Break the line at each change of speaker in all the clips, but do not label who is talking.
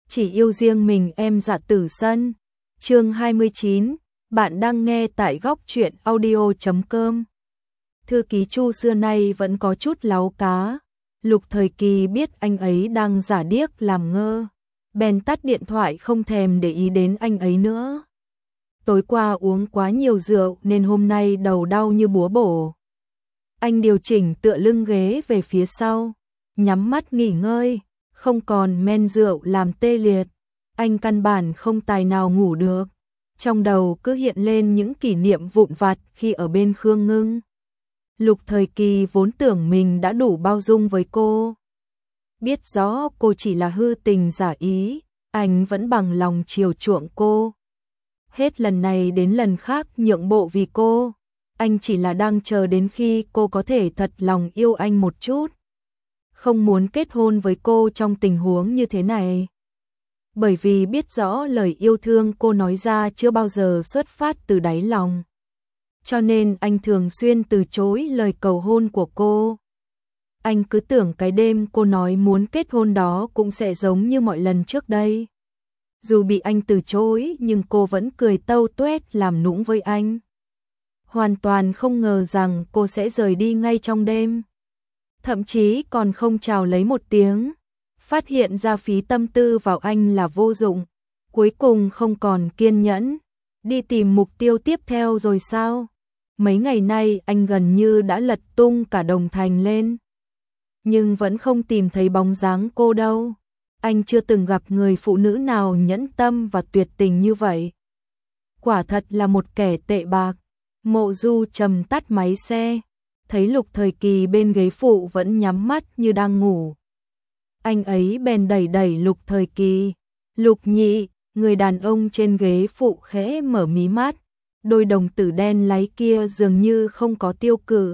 chỉ yêu riêng mình em Dạ Tử Sân. Chương 29, bạn đang nghe tại góc truyện audio.com. Thư ký Chu xưa nay vẫn có chút láu cá. Lục Thời Kỳ biết anh ấy đang giả điếc làm ngơ, bèn tắt điện thoại không thèm để ý đến anh ấy nữa. Tối qua uống quá nhiều rượu nên hôm nay đầu đau như búa bổ. Anh điều chỉnh tựa lưng ghế về phía sau, nhắm mắt nghỉ ngơi, không còn men rượu làm tê liệt. Anh căn bản không tài nào ngủ được. Trong đầu cứ hiện lên những kỷ niệm vụn vặt khi ở bên Khương Ngưng. Lục Thời Kỳ vốn tưởng mình đã đủ bao dung với cô. Biết rõ cô chỉ là hư tình giả ý, anh vẫn bằng lòng chiều chuộng cô. Hết lần này đến lần khác nhượng bộ vì cô. Anh chỉ là đang chờ đến khi cô có thể thật lòng yêu anh một chút. Không muốn kết hôn với cô trong tình huống như thế này. Bởi vì biết rõ lời yêu thương cô nói ra chưa bao giờ xuất phát từ đáy lòng. Cho nên anh thường xuyên từ chối lời cầu hôn của cô. Anh cứ tưởng cái đêm cô nói muốn kết hôn đó cũng sẽ giống như mọi lần trước đây. Dù bị anh từ chối nhưng cô vẫn cười tâu tuét làm nũng với anh. Hoàn toàn không ngờ rằng cô sẽ rời đi ngay trong đêm. Thậm chí còn không chào lấy một tiếng. Phát hiện ra phí tâm tư vào anh là vô dụng. Cuối cùng không còn kiên nhẫn. Đi tìm mục tiêu tiếp theo rồi sao? Mấy ngày nay anh gần như đã lật tung cả Đồng Thành lên. Nhưng vẫn không tìm thấy bóng dáng cô đâu. Anh chưa từng gặp người phụ nữ nào nhẫn tâm và tuyệt tình như vậy. Quả thật là một kẻ tệ bạc. Mộ Du Trầm tắt máy xe. Thấy Lục Thời Kỳ bên ghế phụ vẫn nhắm mắt như đang ngủ. Anh ấy bèn đẩy đẩy Lục Thời Kỳ. Lục nhị, người đàn ông trên ghế phụ khẽ mở mí mắt. Đôi đồng tử đen láy kia dường như không có tiêu cự.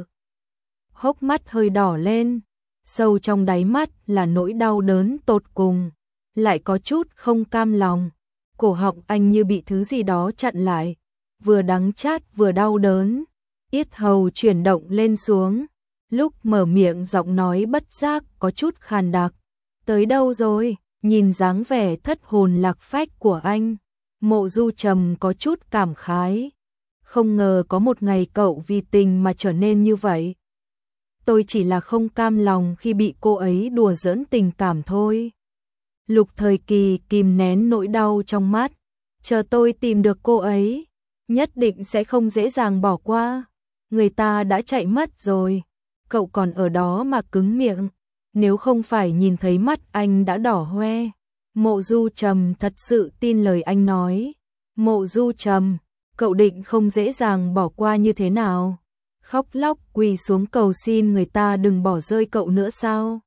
Hốc mắt hơi đỏ lên. Sâu trong đáy mắt là nỗi đau đớn tột cùng. Lại có chút không cam lòng. Cổ họng anh như bị thứ gì đó chặn lại. Vừa đắng chát vừa đau đớn. Yết hầu chuyển động lên xuống. Lúc mở miệng giọng nói bất giác có chút khàn đặc. Tới đâu rồi? Nhìn dáng vẻ thất hồn lạc phách của anh. Mộ Du Trầm có chút cảm khái. Không ngờ có một ngày cậu vì tình mà trở nên như vậy. Tôi chỉ là không cam lòng khi bị cô ấy đùa giỡn tình cảm thôi. Lục Thời Kỳ kìm nén nỗi đau trong mắt. Chờ tôi tìm được cô ấy, nhất định sẽ không dễ dàng bỏ qua. Người ta đã chạy mất rồi. Cậu còn ở đó mà cứng miệng. Nếu không phải nhìn thấy mắt anh đã đỏ hoe. Mộ Du Trầm thật sự tin lời anh nói. Mộ Du Trầm, cậu định không dễ dàng bỏ qua như thế nào? Khóc lóc quỳ xuống cầu xin người ta đừng bỏ rơi cậu nữa sao?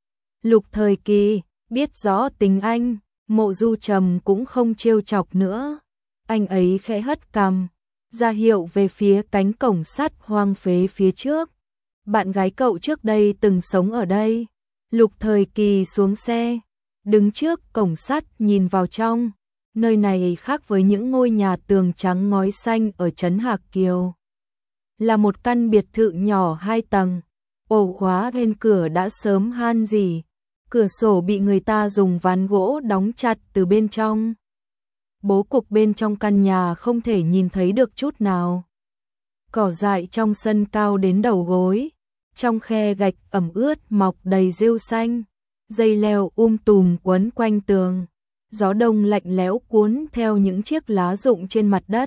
Lục Thời Kỳ biết rõ tính anh, Mộ Du Trầm cũng không trêu chọc nữa. Anh ấy khẽ hất cằm, ra hiệu về phía cánh cổng sắt hoang phế phía trước. Bạn gái cậu trước đây từng sống ở đây. Lục Thời Kỳ xuống xe, đứng trước cổng sắt nhìn vào trong. Nơi này khác với những ngôi nhà tường trắng ngói xanh ở trấn Hạc Kiều. Là một căn biệt thự nhỏ 2 tầng. Ổ khóa bên cửa đã sớm han rỉ. Cửa sổ bị người ta dùng ván gỗ đóng chặt từ bên trong. Bố cục bên trong căn nhà không thể nhìn thấy được chút nào. Cỏ dại trong sân cao đến đầu gối. Trong khe gạch ẩm ướt mọc đầy rêu xanh. Dây leo tùm quấn quanh tường. Gió đông lạnh lẽo cuốn theo những chiếc lá rụng trên mặt đất.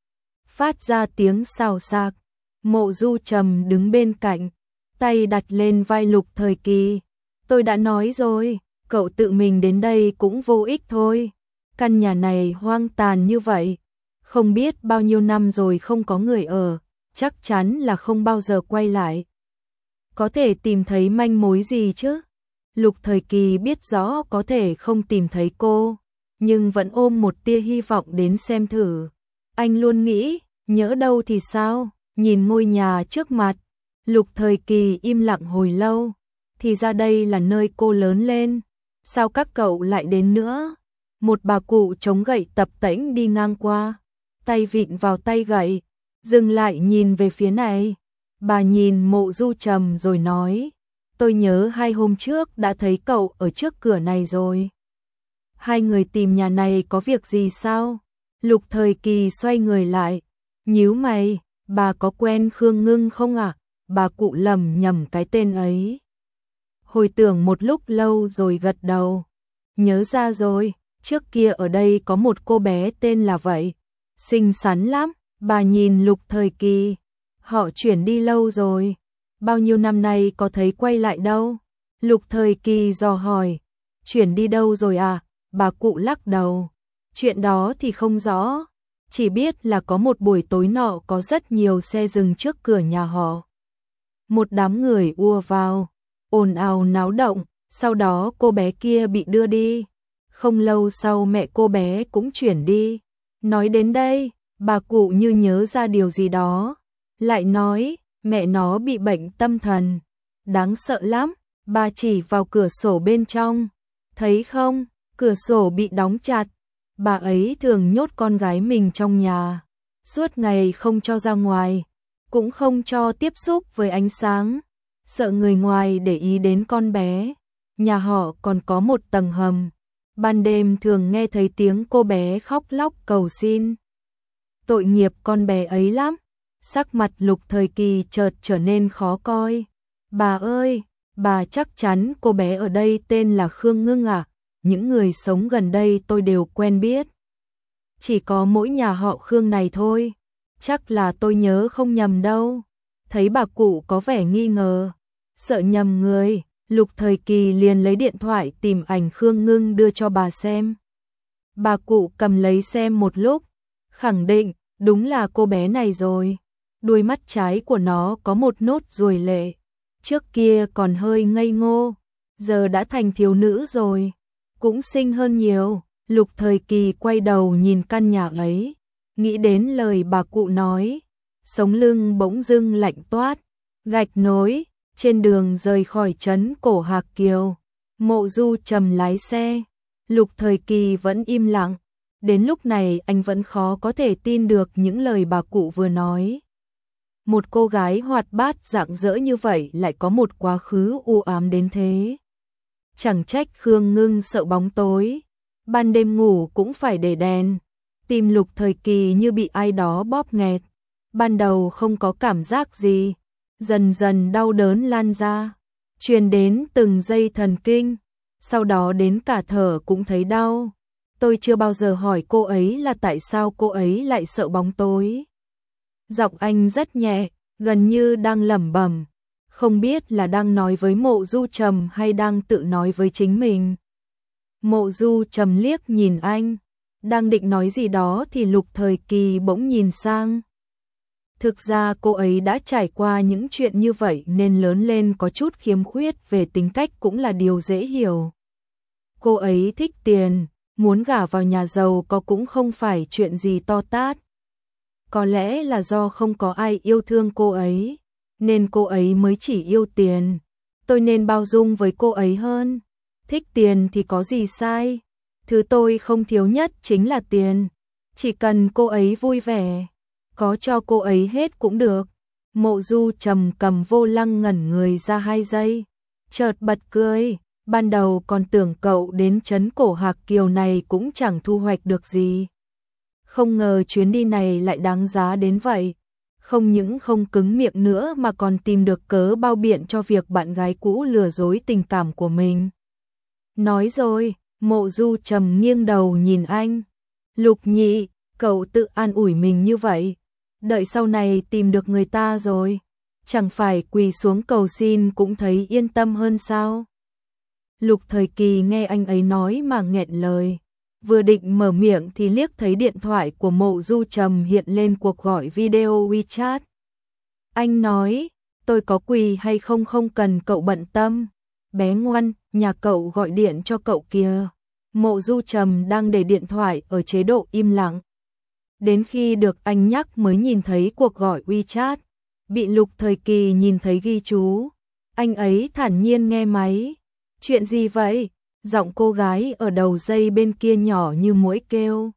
Phát ra tiếng xào xạc. Mộ Du Trầm đứng bên cạnh, tay đặt lên vai Lục Thời Kỳ. Tôi đã nói rồi, cậu tự mình đến đây cũng vô ích thôi. Căn nhà này hoang tàn như vậy, không biết bao nhiêu năm rồi không có người ở, chắc chắn là không bao giờ quay lại. Có thể tìm thấy manh mối gì chứ? Lục Thời Kỳ biết rõ có thể không tìm thấy cô, nhưng vẫn ôm một tia hy vọng đến xem thử. Anh luôn nghĩ, nhỡ đâu thì sao? Nhìn ngôi nhà trước mặt, Lục Thời Kỳ im lặng hồi lâu. Thì ra đây là nơi cô lớn lên. Sao các cậu lại đến nữa? Một bà cụ chống gậy tập tễnh đi ngang qua, tay vịn vào tay gậy, dừng lại nhìn về phía này. Bà nhìn Mộ Du Trầm rồi nói, tôi nhớ 2 hôm trước đã thấy cậu ở trước cửa này rồi. Hai người tìm nhà này có việc gì sao? Lục Thời Kỳ xoay người lại, nhíu mày, bà có quen Khương Ngưng không ạ? Bà cụ lầm nhầm cái tên ấy. Hồi tưởng một lúc lâu rồi gật đầu. Nhớ ra rồi, trước kia ở đây có một cô bé tên là vậy. Xinh xắn lắm, bà nhìn Lục Thời Kỳ. Họ chuyển đi lâu rồi. Bao nhiêu năm nay có thấy quay lại đâu? Lục Thời Kỳ dò hỏi. Chuyển đi đâu rồi à? Bà cụ lắc đầu. Chuyện đó thì không rõ. Chỉ biết là có một buổi tối nọ có rất nhiều xe dừng trước cửa nhà họ. Một đám người ùa vào, ồn ào náo động, sau đó cô bé kia bị đưa đi. Không lâu sau mẹ cô bé cũng chuyển đi. Nói đến đây, bà cụ như nhớ ra điều gì đó. Lại nói, mẹ nó bị bệnh tâm thần. Đáng sợ lắm, bà chỉ vào cửa sổ bên trong. Thấy không, cửa sổ bị đóng chặt. Bà ấy thường nhốt con gái mình trong nhà, suốt ngày không cho ra ngoài, cũng không cho tiếp xúc với ánh sáng, sợ người ngoài để ý đến con bé. Nhà họ còn có một tầng hầm, ban đêm thường nghe thấy tiếng cô bé khóc lóc cầu xin. Tội nghiệp con bé ấy lắm. Sắc mặt Lục Thời Kỳ chợt trở nên khó coi. Bà ơi, bà chắc chắn cô bé ở đây tên là Khương Ngưng à? Những người sống gần đây tôi đều quen biết. Chỉ có mỗi nhà họ Khương này thôi. Chắc là tôi nhớ không nhầm đâu. Thấy bà cụ có vẻ nghi ngờ, sợ nhầm người, Lục Thời Kỳ liền lấy điện thoại tìm ảnh Khương Ngưng đưa cho bà xem. Bà cụ cầm lấy xem một lúc, khẳng định đúng là cô bé này rồi. Đuôi mắt trái của nó có một nốt ruồi lệ. Trước kia còn hơi ngây ngô, giờ đã thành thiếu nữ rồi, cũng xinh hơn nhiều. Lục Thời Kỳ quay đầu nhìn căn nhà ấy, nghĩ đến lời bà cụ nói, sống lưng bỗng dưng lạnh toát. Gạch nối, trên đường rời khỏi trấn Cổ Hạc Kiều, Mộ Du Trầm lái xe, Lục Thời Kỳ vẫn im lặng. Đến lúc này anh vẫn khó có thể tin được những lời bà cụ vừa nói. Một cô gái hoạt bát rạng rỡ như vậy lại có một quá khứ u ám đến thế. Chẳng trách Khương Ngưng sợ bóng tối, ban đêm ngủ cũng phải để đèn. Tim Lục Thời Kỳ như bị ai đó bóp nghẹt. Ban đầu không có cảm giác gì, dần dần đau đớn lan ra, truyền đến từng dây thần kinh, sau đó đến cả thở cũng thấy đau. Tôi chưa bao giờ hỏi cô ấy là tại sao cô ấy lại sợ bóng tối. Giọng anh rất nhẹ, gần như đang lẩm bẩm, không biết là đang nói với Mộ Du Trầm hay đang tự nói với chính mình. Mộ Du Trầm liếc nhìn anh, đang định nói gì đó thì Lục Thời Kỳ bỗng nhìn sang. Thực ra cô ấy đã trải qua những chuyện như vậy nên lớn lên có chút khiếm khuyết về tính cách cũng là điều dễ hiểu. Cô ấy thích tiền, muốn gả vào nhà giàu có cũng không phải chuyện gì to tát. Có lẽ là do không có ai yêu thương cô ấy, nên cô ấy mới chỉ yêu tiền. Tôi nên bao dung với cô ấy hơn. Thích tiền thì có gì sai. Thứ tôi không thiếu nhất chính là tiền. Chỉ cần cô ấy vui vẻ, có cho cô ấy hết cũng được. Mộ Du Trầm cầm vô lăng ngẩn người ra 2 giây, chợt bật cười. Ban đầu còn tưởng cậu đến trấn Cổ Hạc Kiều này cũng chẳng thu hoạch được gì. Không ngờ chuyến đi này lại đáng giá đến vậy. Không những không cứng miệng nữa mà còn tìm được cớ bao biện cho việc bạn gái cũ lừa dối tình cảm của mình. Nói rồi, Mộ Du Trầm nghiêng đầu nhìn anh. Lục Nhị, cậu tự an ủi mình như vậy. Đợi sau này tìm được người ta rồi, chẳng phải quỳ xuống cầu xin cũng thấy yên tâm hơn sao? Lục Thời Kỳ nghe anh ấy nói mà nghẹn lời. Vừa định mở miệng thì liếc thấy điện thoại của Mộ Du Trầm hiện lên cuộc gọi video WeChat. Anh nói, tôi có quỳ hay không không cần cậu bận tâm. Bé ngoan, nhà cậu gọi điện cho cậu kìa. Mộ Du Trầm đang để điện thoại ở chế độ im lặng. Đến khi được anh nhắc mới nhìn thấy cuộc gọi WeChat. Bị Lục Thời Kỳ nhìn thấy ghi chú. Anh ấy thản nhiên nghe máy. Chuyện gì vậy? Giọng cô gái ở đầu dây bên kia nhỏ như muỗi kêu.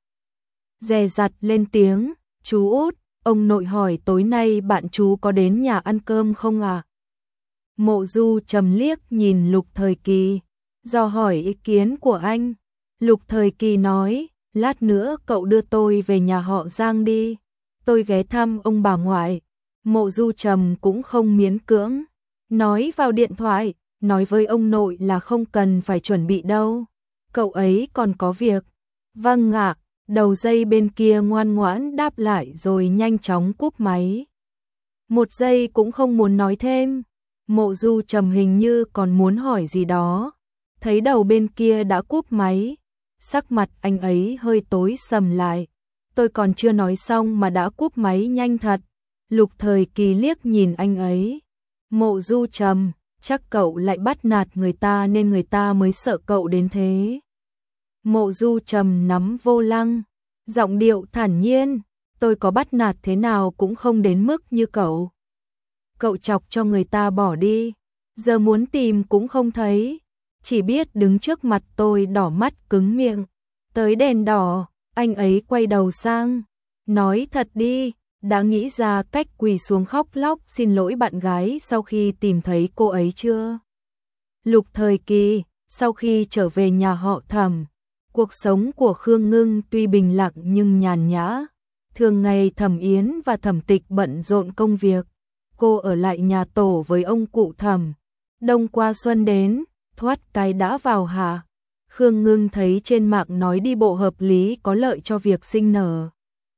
Dè dặt lên tiếng, chú út, ông nội hỏi tối nay bạn chú có đến nhà ăn cơm không à? Mộ Du Trầm liếc nhìn Lục Thời Kỳ, do hỏi ý kiến của anh. Lục Thời Kỳ nói, lát nữa cậu đưa tôi về nhà họ Giang đi, tôi ghé thăm ông bà ngoại. Mộ Du Trầm cũng không miễn cưỡng, nói vào điện thoại, nói với ông nội là không cần phải chuẩn bị đâu, cậu ấy còn có việc. Vâng ạ, đầu dây bên kia ngoan ngoãn đáp lại rồi nhanh chóng cúp máy. Một giây cũng không muốn nói thêm, Mộ Du Trầm hình như còn muốn hỏi gì đó, thấy đầu bên kia đã cúp máy, sắc mặt anh ấy hơi tối sầm lại. Tôi còn chưa nói xong mà đã cúp máy nhanh thật. Lục Thời Kỳ liếc nhìn anh ấy. Mộ Du Trầm, chắc cậu lại bắt nạt người ta nên người ta mới sợ cậu đến thế. Mộ Du Trầm nắm vô lăng, giọng điệu thản nhiên, tôi có bắt nạt thế nào cũng không đến mức như cậu. Cậu chọc cho người ta bỏ đi, giờ muốn tìm cũng không thấy, chỉ biết đứng trước mặt tôi đỏ mắt cứng miệng. Tới đèn đỏ, anh ấy quay đầu sang, nói thật đi, đã nghĩ ra cách quỳ xuống khóc lóc xin lỗi bạn gái sau khi tìm thấy cô ấy chưa? Lục Thời Kỳ, sau khi trở về nhà họ Thẩm, cuộc sống của Khương Ngưng tuy bình lặng nhưng nhàn nhã. Thường ngày Thẩm Yến và Thẩm Tịch bận rộn công việc, cô ở lại nhà tổ với ông cụ Thẩm. Đông qua xuân đến, thoát cái đã vào hạ. Khương Ngưng thấy trên mạng nói đi bộ hợp lý có lợi cho việc sinh nở.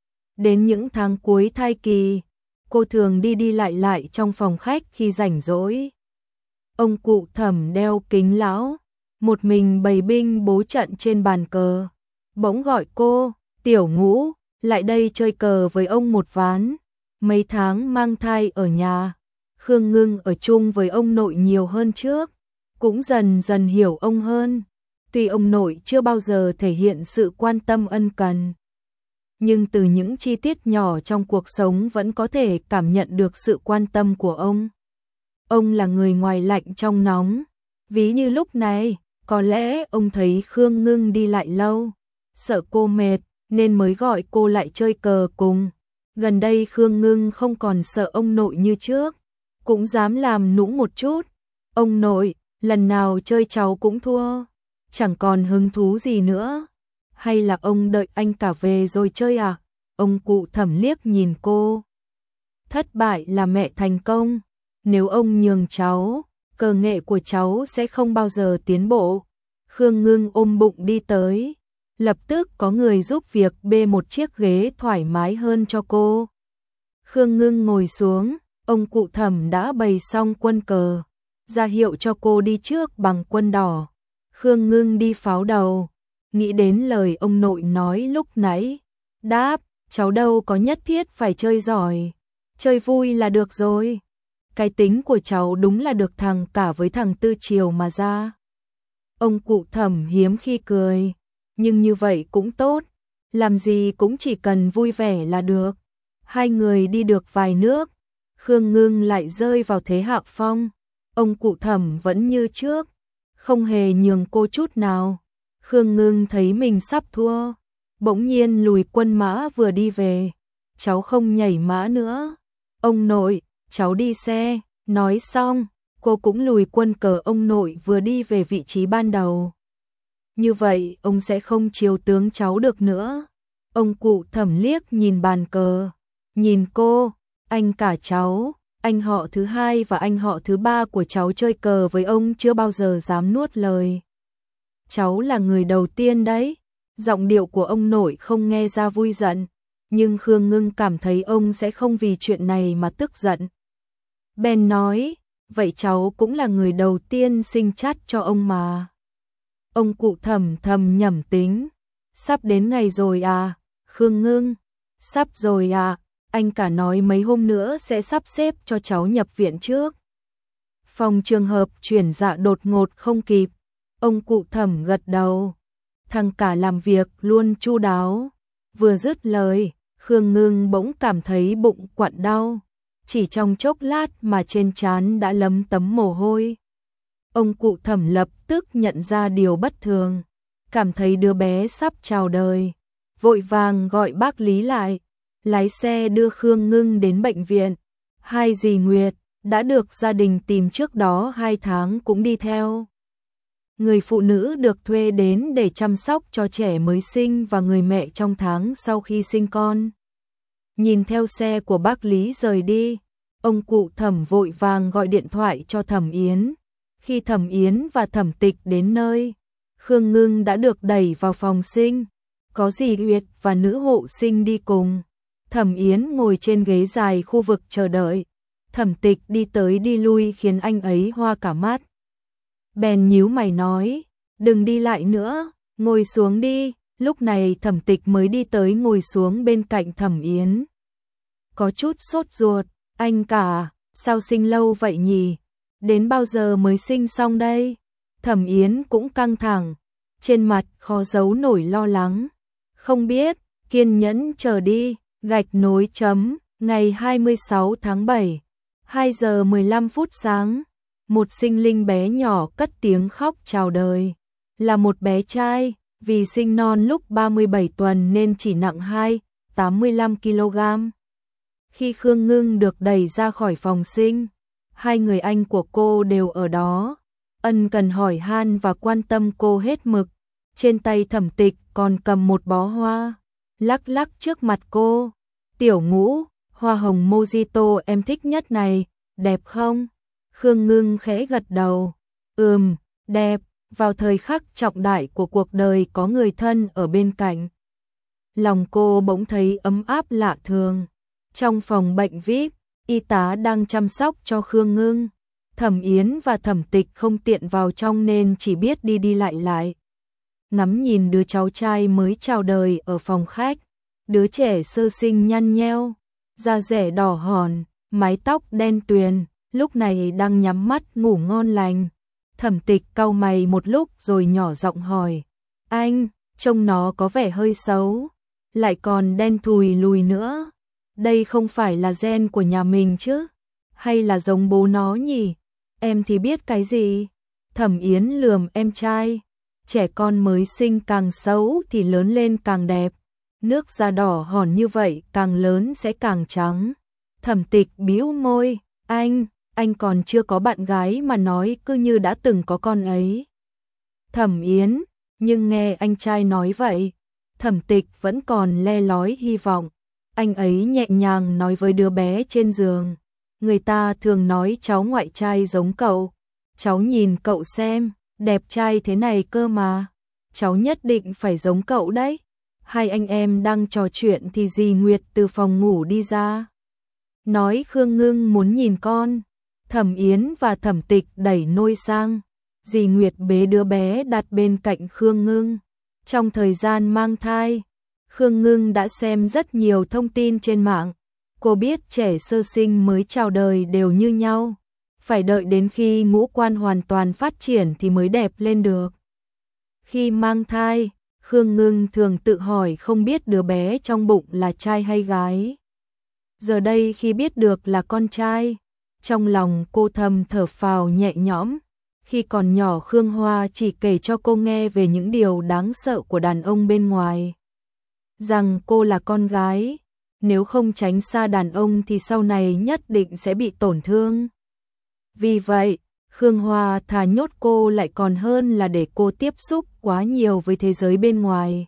Đến những tháng cuối thai kỳ, cô thường đi đi lại lại trong phòng khách khi rảnh rỗi. Ông cụ Thẩm đeo kính lão, một mình bày binh bố trận trên bàn cờ. Bỗng gọi cô, Tiểu Ngũ, lại đây chơi cờ với ông một ván. Mấy tháng mang thai ở nhà, Khương Ngưng ở chung với ông nội nhiều hơn trước, cũng dần dần hiểu ông hơn. Tuy ông nội chưa bao giờ thể hiện sự quan tâm ân cần, nhưng từ những chi tiết nhỏ trong cuộc sống vẫn có thể cảm nhận được sự quan tâm của ông. Ông là người ngoài lạnh trong nóng, ví như lúc này, có lẽ ông thấy Khương Ngưng đi lại lâu, sợ cô mệt nên mới gọi cô lại chơi cờ cùng. Gần đây Khương Ngưng không còn sợ ông nội như trước, cũng dám làm nũng một chút. Ông nội, lần nào chơi cháu cũng thua, chẳng còn hứng thú gì nữa. Hay là ông đợi anh cả về rồi chơi à? Ông cụ Thẩm liếc nhìn cô. Thất bại là mẹ thành công. Nếu ông nhường cháu, cờ nghệ của cháu sẽ không bao giờ tiến bộ. Khương Ngưng ôm bụng đi tới. Lập tức có người giúp việc bê một chiếc ghế thoải mái hơn cho cô. Khương Ngưng ngồi xuống, ông cụ Thẩm đã bày xong quân cờ, ra hiệu cho cô đi trước bằng quân đỏ. Khương Ngưng đi pháo đầu, nghĩ đến lời ông nội nói lúc nãy. Đáp, cháu đâu có nhất thiết phải chơi giỏi, chơi vui là được rồi. Cái tính của cháu đúng là được thằng cả với thằng Tư Triều mà ra. Ông cụ Thẩm hiếm khi cười, nhưng như vậy cũng tốt, làm gì cũng chỉ cần vui vẻ là được. Hai người đi được vài nước, Khương Ngưng lại rơi vào thế hạ phong. Ông cụ Thẩm vẫn như trước, không hề nhường cô chút nào. Khương Ngưng thấy mình sắp thua, bỗng nhiên lùi quân mã vừa đi về. Cháu không nhảy mã nữa. Ông nội, cháu đi xe. Nói xong, cô cũng lùi quân cờ ông nội vừa đi về vị trí ban đầu. Như vậy ông sẽ không chiếu tướng cháu được nữa. Ông cụ Thẩm liếc nhìn bàn cờ, nhìn cô, anh cả cháu, anh họ thứ hai và anh họ thứ ba của cháu chơi cờ với ông chưa bao giờ dám nuốt lời. Cháu là người đầu tiên đấy. Giọng điệu của ông nội không nghe ra vui giận, nhưng Khương Ngưng cảm thấy ông sẽ không vì chuyện này mà tức giận. Ben nói, vậy cháu cũng là người đầu tiên sinh chắt cho ông mà. Ông cụ Thẩm thầm nhẩm tính, sắp đến ngày rồi à, Khương Ngưng, sắp rồi à, anh cả nói mấy hôm nữa sẽ sắp xếp cho cháu nhập viện trước. Phòng trường hợp chuyển dạ đột ngột không kịp, ông cụ Thẩm gật đầu, thằng cả làm việc luôn chu đáo. Vừa dứt lời, Khương Ngưng bỗng cảm thấy bụng quặn đau, chỉ trong chốc lát mà trên trán đã lấm tấm mồ hôi. Ông cụ Thẩm lập tức nhận ra điều bất thường, cảm thấy đứa bé sắp chào đời, vội vàng gọi bác Lý lại, lái xe đưa Khương Ngưng đến bệnh viện. Hai dì Nguyệt đã được gia đình tìm trước đó 2 tháng cũng đi theo. người phụ nữ được thuê đến để chăm sóc cho trẻ mới sinh và người mẹ trong tháng sau khi sinh con. Nhìn theo xe của bác Lý rời đi, ông cụ Thẩm vội vàng gọi điện thoại cho Thẩm Yến. Khi Thẩm Yến và Thẩm Tịch đến nơi, Khương Ngưng đã được đẩy vào phòng sinh, có dì Uyệt và nữ hộ sinh đi cùng. Thẩm Yến ngồi trên ghế dài khu vực chờ đợi, Thẩm Tịch đi tới đi lui khiến anh ấy hoa cả mắt. Bèn nhíu mày nói, đừng đi lại nữa, ngồi xuống đi. Lúc này Thẩm Tịch mới đi tới ngồi xuống bên cạnh Thẩm Yến. Có chút sốt ruột, anh cả, sao sinh lâu vậy nhỉ? Đến bao giờ mới sinh xong đây? Thẩm Yến cũng căng thẳng, trên mặt khó giấu nổi lo lắng. Không biết, kiên nhẫn chờ đi, gạch nối chấm, ngày 26 tháng 7, 2 giờ 15 phút sáng, một sinh linh bé nhỏ cất tiếng khóc chào đời. Là một bé trai, vì sinh non lúc 37 tuần nên chỉ nặng 85 kg. Khi Khương Ngưng được đẩy ra khỏi phòng sinh, hai người anh của cô đều ở đó, ân cần hỏi han và quan tâm cô hết mực. Trên tay Thẩm Tịch còn cầm một bó hoa, lắc lắc trước mặt cô. Tiểu Ngũ, hoa hồng mojito em thích nhất này, đẹp không? Khương Ngưng khẽ gật đầu, đẹp. Vào thời khắc trọng đại của cuộc đời có người thân ở bên cạnh, lòng cô bỗng thấy ấm áp lạ thường. Trong phòng bệnh VIP, y tá đang chăm sóc cho Khương Ngưng. Thẩm Yến và Thẩm Tịch không tiện vào trong nên chỉ biết đi đi lại. Ngắm nhìn đứa cháu trai mới chào đời ở phòng khách, đứa trẻ sơ sinh nhăn nheo, da dẻ đỏ hòn, mái tóc đen tuyền, lúc này đang nhắm mắt ngủ ngon lành. Thẩm Tịch cau mày một lúc rồi nhỏ giọng hỏi, anh, trông nó có vẻ hơi xấu, lại còn đen thùi lùi nữa. Đây không phải là gen của nhà mình chứ? Hay là giống bố nó nhỉ? Em thì biết cái gì? Thẩm Yến lườm em trai, trẻ con mới sinh càng xấu thì lớn lên càng đẹp. Nước da đỏ hòn như vậy càng lớn sẽ càng trắng. Thẩm Tịch bĩu môi, anh còn chưa có bạn gái mà nói cứ như đã từng có con ấy. Thẩm Yến, nhưng nghe anh trai nói vậy, Thẩm Tịch vẫn còn le lói hy vọng. Anh ấy nhẹ nhàng nói với đứa bé trên giường, người ta thường nói cháu ngoại trai giống cậu. Cháu nhìn cậu xem, đẹp trai thế này cơ mà. Cháu nhất định phải giống cậu đấy. Hai anh em đang trò chuyện thì dì Nguyệt từ phòng ngủ đi ra, nói Khương Ngưng muốn nhìn con. Thẩm Yến và Thẩm Tịch đẩy nôi sang, dì Nguyệt bế đứa bé đặt bên cạnh Khương Ngưng. Trong thời gian mang thai, Khương Ngưng đã xem rất nhiều thông tin trên mạng. Cô biết trẻ sơ sinh mới chào đời đều như nhau, phải đợi đến khi ngũ quan hoàn toàn phát triển thì mới đẹp lên được. Khi mang thai, Khương Ngưng thường tự hỏi không biết đứa bé trong bụng là trai hay gái. Giờ đây khi biết được là con trai, trong lòng cô thầm thở phào nhẹ nhõm. Khi còn nhỏ Khương Hoa chỉ kể cho cô nghe về những điều đáng sợ của đàn ông bên ngoài. Rằng cô là con gái, nếu không tránh xa đàn ông thì sau này nhất định sẽ bị tổn thương. Vì vậy, Khương Hoa thà nhốt cô lại còn hơn là để cô tiếp xúc quá nhiều với thế giới bên ngoài.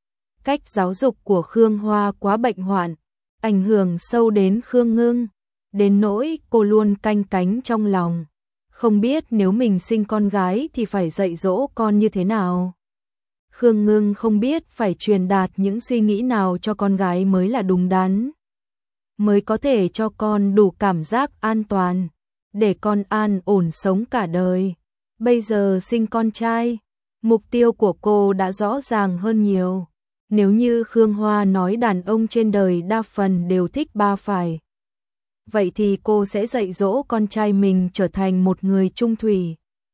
Cách giáo dục của Khương Hoa quá bệnh hoạn, ảnh hưởng sâu đến Khương Ngưng, đến nỗi cô luôn canh cánh trong lòng, không biết nếu mình sinh con gái thì phải dạy dỗ con như thế nào. Khương Ngưng không biết phải truyền đạt những suy nghĩ nào cho con gái mới là đúng đắn, mới có thể cho con đủ cảm giác an toàn, để con an ổn sống cả đời. Bây giờ sinh con trai, mục tiêu của cô đã rõ ràng hơn nhiều. Nếu như Khương Hoa nói đàn ông trên đời đa phần đều thích ba phải, vậy thì cô sẽ dạy dỗ con trai mình trở thành một người trung thủy,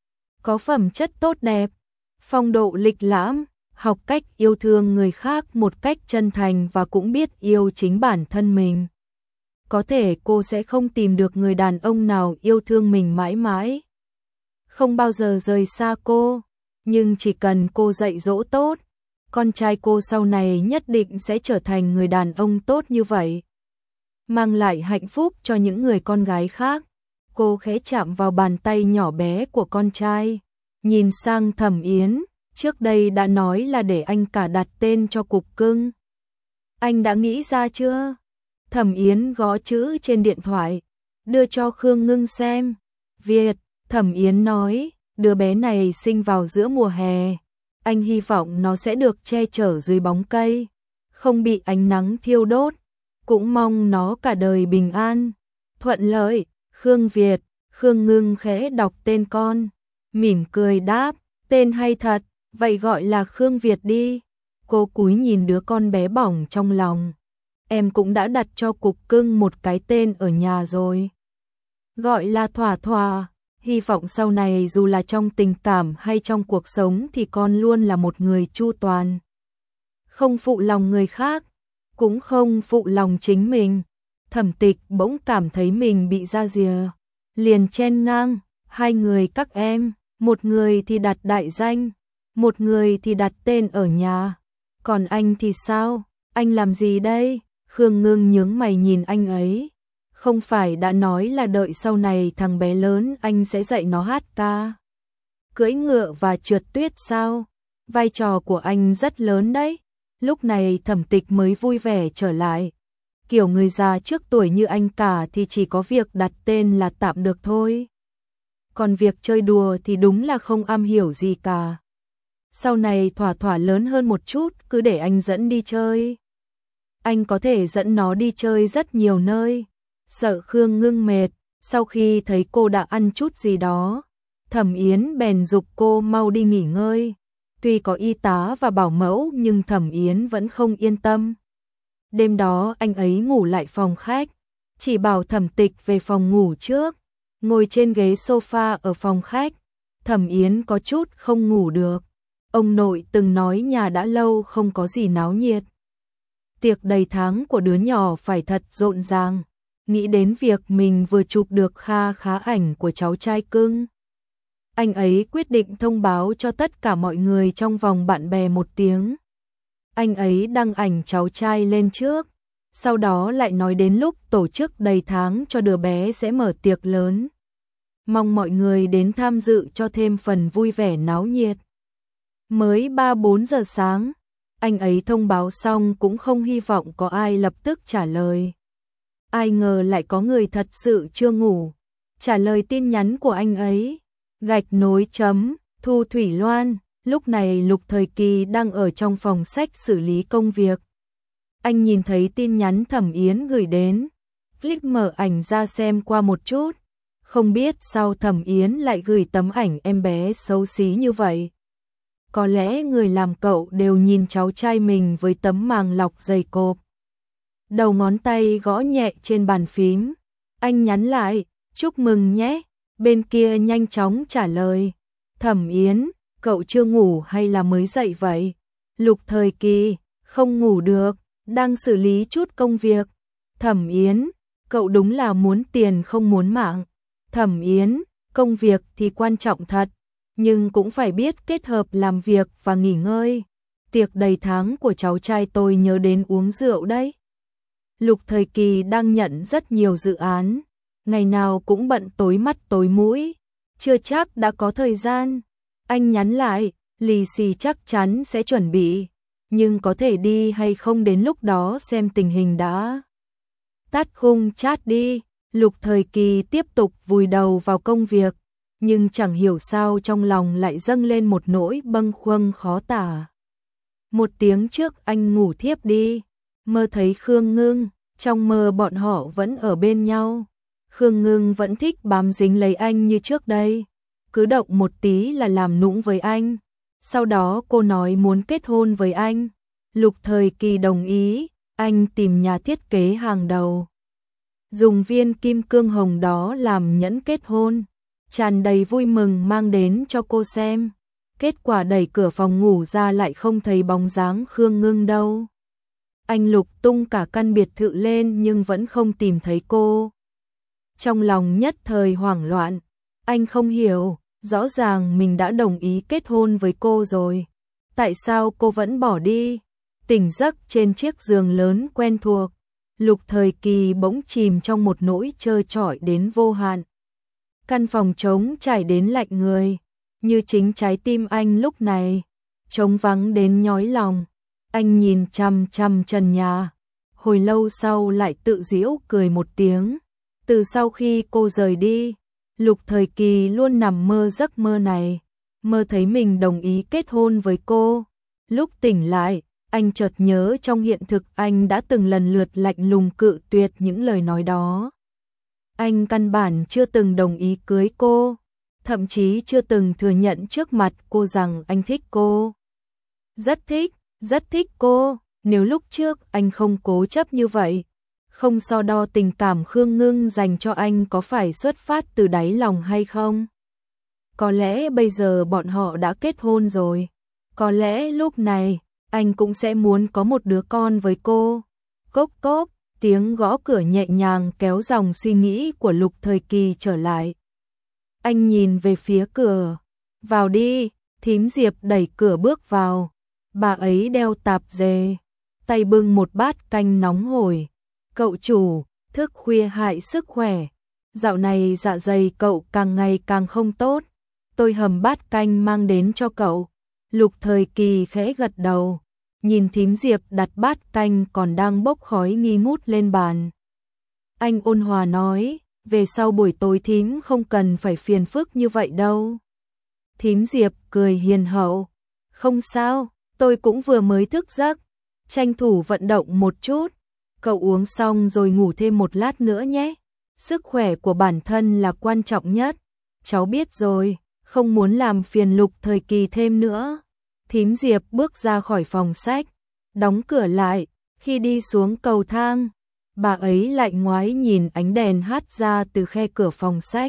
có phẩm chất tốt đẹp, phong độ lịch lãm, học cách yêu thương người khác một cách chân thành và cũng biết yêu chính bản thân mình. Có thể cô sẽ không tìm được người đàn ông nào yêu thương mình mãi mãi, không bao giờ rời xa cô, nhưng chỉ cần cô dạy dỗ tốt, con trai cô sau này nhất định sẽ trở thành người đàn ông tốt như vậy, mang lại hạnh phúc cho những người con gái khác. Cô khẽ chạm vào bàn tay nhỏ bé của con trai, nhìn sang Thẩm Yến, trước đây đã nói là để anh cả đặt tên cho cục cưng. Anh đã nghĩ ra chưa? Thẩm Yến gõ chữ trên điện thoại, đưa cho Khương Ngưng xem. Việt, Thẩm Yến nói, đứa bé này sinh vào giữa mùa hè. Anh hy vọng nó sẽ được che chở dưới bóng cây, không bị ánh nắng thiêu đốt. Cũng mong nó cả đời bình an, thuận lợi. Khương Việt, Khương Ngưng khẽ đọc tên con, mỉm cười đáp, tên hay thật, vậy gọi là Khương Việt đi. Cô cúi nhìn đứa con bé bỏng trong lòng. Em cũng đã đặt cho cục cưng một cái tên ở nhà rồi. Gọi là Thỏa Thỏa, hy vọng sau này dù là trong tình cảm hay trong cuộc sống thì con luôn là một người chu toàn. Không phụ lòng người khác, cũng không phụ lòng chính mình. Thẩm Tịch bỗng cảm thấy mình bị ra rìa, liền chen ngang, hai người các em, một người thì đặt đại danh, một người thì đặt tên ở nhà. Còn anh thì sao? Anh làm gì đây? Khương Ngưng nhướng mày nhìn anh ấy. Không phải đã nói là đợi sau này thằng bé lớn anh sẽ dạy nó hát ca, cưỡi ngựa và trượt tuyết sao? Vai trò của anh rất lớn đấy. Lúc này Thẩm Tịch mới vui vẻ trở lại. Kiểu người già trước tuổi như anh cả thì chỉ có việc đặt tên là tạm được thôi. Còn việc chơi đùa thì đúng là không am hiểu gì cả. Sau này Thỏa Thỏa lớn hơn một chút, cứ để anh dẫn đi chơi. Anh có thể dẫn nó đi chơi rất nhiều nơi. Sợ Khương Ngưng mệt, sau khi thấy cô đã ăn chút gì đó, Thẩm Yến bèn giục cô mau đi nghỉ ngơi. Tuy có y tá và bảo mẫu nhưng Thẩm Yến vẫn không yên tâm. Đêm đó anh ấy ngủ lại phòng khách, chỉ bảo Thẩm Tịch về phòng ngủ trước. Ngồi trên ghế sofa ở phòng khách, Thẩm Yến có chút không ngủ được. Ông nội từng nói nhà đã lâu không có gì náo nhiệt. Tiệc đầy tháng của đứa nhỏ phải thật rộn ràng. Nghĩ đến việc mình vừa chụp được kha khá ảnh của cháu trai cưng, anh ấy quyết định thông báo cho tất cả mọi người trong vòng bạn bè một tiếng. Anh ấy đăng ảnh cháu trai lên trước, sau đó lại nói đến lúc tổ chức đầy tháng cho đứa bé sẽ mở tiệc lớn. Mong mọi người đến tham dự cho thêm phần vui vẻ náo nhiệt. Mới 3-4 giờ sáng, anh ấy thông báo xong cũng không hy vọng có ai lập tức trả lời. Ai ngờ lại có người thật sự chưa ngủ, trả lời tin nhắn của anh ấy. Gạch nối chấm, Thu Thủy Loan, lúc này Lục Thời Kỳ đang ở trong phòng sách xử lý công việc. Anh nhìn thấy tin nhắn Thẩm Yến gửi đến, click mở ảnh ra xem qua một chút. Không biết sao Thẩm Yến lại gửi tấm ảnh em bé xấu xí như vậy. Có lẽ người làm cậu đều nhìn cháu trai mình với tấm màng lọc dày cộp. Đầu ngón tay gõ nhẹ trên bàn phím. Anh nhắn lại, chúc mừng nhé. Bên kia nhanh chóng trả lời. Thẩm Yến, cậu chưa ngủ hay là mới dậy vậy? Lục Thời Kỳ, không ngủ được, đang xử lý chút công việc. Thẩm Yến, cậu đúng là muốn tiền không muốn mạng. Thẩm Yến, công việc thì quan trọng thật, nhưng cũng phải biết kết hợp làm việc và nghỉ ngơi. Tiệc đầy tháng của cháu trai tôi nhớ đến uống rượu đấy. Lục Thời Kỳ đang nhận rất nhiều dự án, ngày nào cũng bận tối mắt tối mũi, chưa chắc đã có thời gian. Anh nhắn lại, lì xì chắc chắn sẽ chuẩn bị, nhưng có thể đi hay không đến lúc đó xem tình hình đã. Tắt khung chat đi. Lục Thời Kỳ tiếp tục vùi đầu vào công việc, nhưng chẳng hiểu sao trong lòng lại dâng lên một nỗi bâng khuâng khó tả. Một tiếng trước anh ngủ thiếp đi, mơ thấy Khương Ngưng, trong mơ bọn họ vẫn ở bên nhau. Khương Ngưng vẫn thích bám dính lấy anh như trước đây, cứ động một tí là làm nũng với anh. Sau đó cô nói muốn kết hôn với anh. Lục Thời Kỳ đồng ý, anh tìm nhà thiết kế hàng đầu, dùng viên kim cương hồng đó làm nhẫn kết hôn, tràn đầy vui mừng mang đến cho cô xem. Kết quả đẩy cửa phòng ngủ ra lại không thấy bóng dáng Khương Ngưng đâu. Anh lục tung cả căn biệt thự lên nhưng vẫn không tìm thấy cô. Trong lòng nhất thời hoảng loạn, anh không hiểu, rõ ràng mình đã đồng ý kết hôn với cô rồi. Tại sao cô vẫn bỏ đi? Tỉnh giấc trên chiếc giường lớn quen thuộc, Lục Thời Kỳ bỗng chìm trong một nỗi trơ trọi đến vô hạn. Căn phòng trống trải đến lạnh người, như chính trái tim anh lúc này, trống vắng đến nhói lòng. Anh nhìn chằm chằm trần nhà, hồi lâu sau lại tự giễu cười một tiếng. Từ sau khi cô rời đi, Lục Thời Kỳ luôn nằm mơ giấc mơ này, mơ thấy mình đồng ý kết hôn với cô. Lúc tỉnh lại, anh chợt nhớ trong hiện thực anh đã từng lần lượt lạnh lùng cự tuyệt những lời nói đó. Anh căn bản chưa từng đồng ý cưới cô, thậm chí chưa từng thừa nhận trước mặt cô rằng anh thích cô. Rất thích cô, nếu lúc trước anh không cố chấp như vậy, không so đo tình cảm Khương Ngưng dành cho anh có phải xuất phát từ đáy lòng hay không. Có lẽ bây giờ bọn họ đã kết hôn rồi, có lẽ lúc này anh cũng sẽ muốn có một đứa con với cô. Cốc cốc, tiếng gõ cửa nhẹ nhàng kéo dòng suy nghĩ của Lục Thời Kỳ trở lại. Anh nhìn về phía cửa, vào đi, thím Diệp đẩy cửa bước vào. Bà ấy đeo tạp dề, tay bưng một bát canh nóng hổi. Cậu chủ, thức khuya hại sức khỏe. Dạo này dạ dày cậu càng ngày càng không tốt. Tôi hầm bát canh mang đến cho cậu. Lục Thời Kỳ khẽ gật đầu, nhìn thím Diệp đặt bát canh còn đang bốc khói nghi ngút lên bàn. Anh ôn hòa nói, về sau buổi tối thím không cần phải phiền phức như vậy đâu. Thím Diệp cười hiền hậu, không sao, tôi cũng vừa mới thức giấc, tranh thủ vận động một chút. Cậu uống xong rồi ngủ thêm một lát nữa nhé. Sức khỏe của bản thân là quan trọng nhất. Cháu biết rồi, không muốn làm phiền Lục Thời Kỳ thêm nữa. Thím Diệp bước ra khỏi phòng sách, đóng cửa lại. Khi đi xuống cầu thang, bà ấy lại ngoái nhìn ánh đèn hắt ra từ khe cửa phòng sách.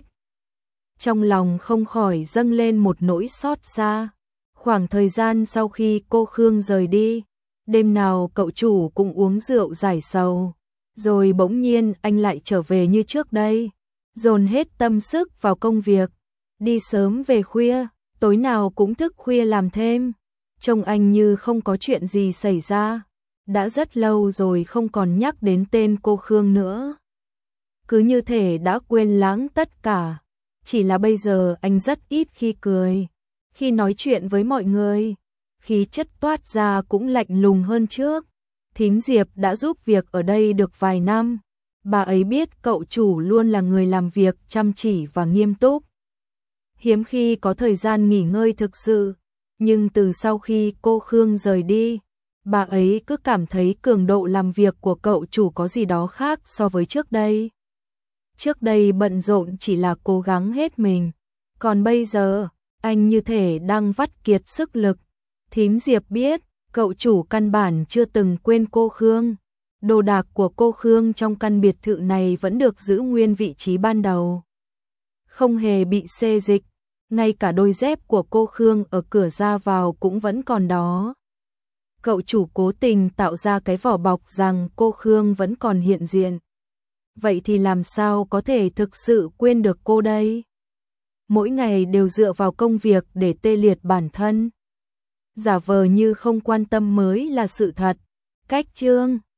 Trong lòng không khỏi dâng lên một nỗi xót xa. Khoảng thời gian sau khi cô Khương rời đi, đêm nào cậu chủ cũng uống rượu giải sầu, rồi bỗng nhiên anh lại trở về như trước đây, dồn hết tâm sức vào công việc, đi sớm về khuya, tối nào cũng thức khuya làm thêm. Trông anh như không có chuyện gì xảy ra, đã rất lâu rồi không còn nhắc đến tên cô Khương nữa. Cứ như thể đã quên lãng tất cả, chỉ là bây giờ anh rất ít khi cười, khi nói chuyện với mọi người. Khí chất toát ra cũng lạnh lùng hơn trước. Thím Diệp đã giúp việc ở đây được vài năm. Bà ấy biết cậu chủ luôn là người làm việc chăm chỉ và nghiêm túc. Hiếm khi có thời gian nghỉ ngơi thực sự. Nhưng từ sau khi cô Khương rời đi, bà ấy cứ cảm thấy cường độ làm việc của cậu chủ có gì đó khác so với trước đây. Trước đây bận rộn chỉ là cố gắng hết mình. Còn bây giờ, anh như thể đang vắt kiệt sức lực. Thím Diệp biết, cậu chủ căn bản chưa từng quên cô Khương. Đồ đạc của cô Khương trong căn biệt thự này vẫn được giữ nguyên vị trí ban đầu. Không hề bị xê dịch, ngay cả đôi dép của cô Khương ở cửa ra vào cũng vẫn còn đó. Cậu chủ cố tình tạo ra cái vỏ bọc rằng cô Khương vẫn còn hiện diện. Vậy thì làm sao có thể thực sự quên được cô đây? Mỗi ngày đều dựa vào công việc để tê liệt bản thân. Giả vờ như không quan tâm mới là sự thật. Cách chương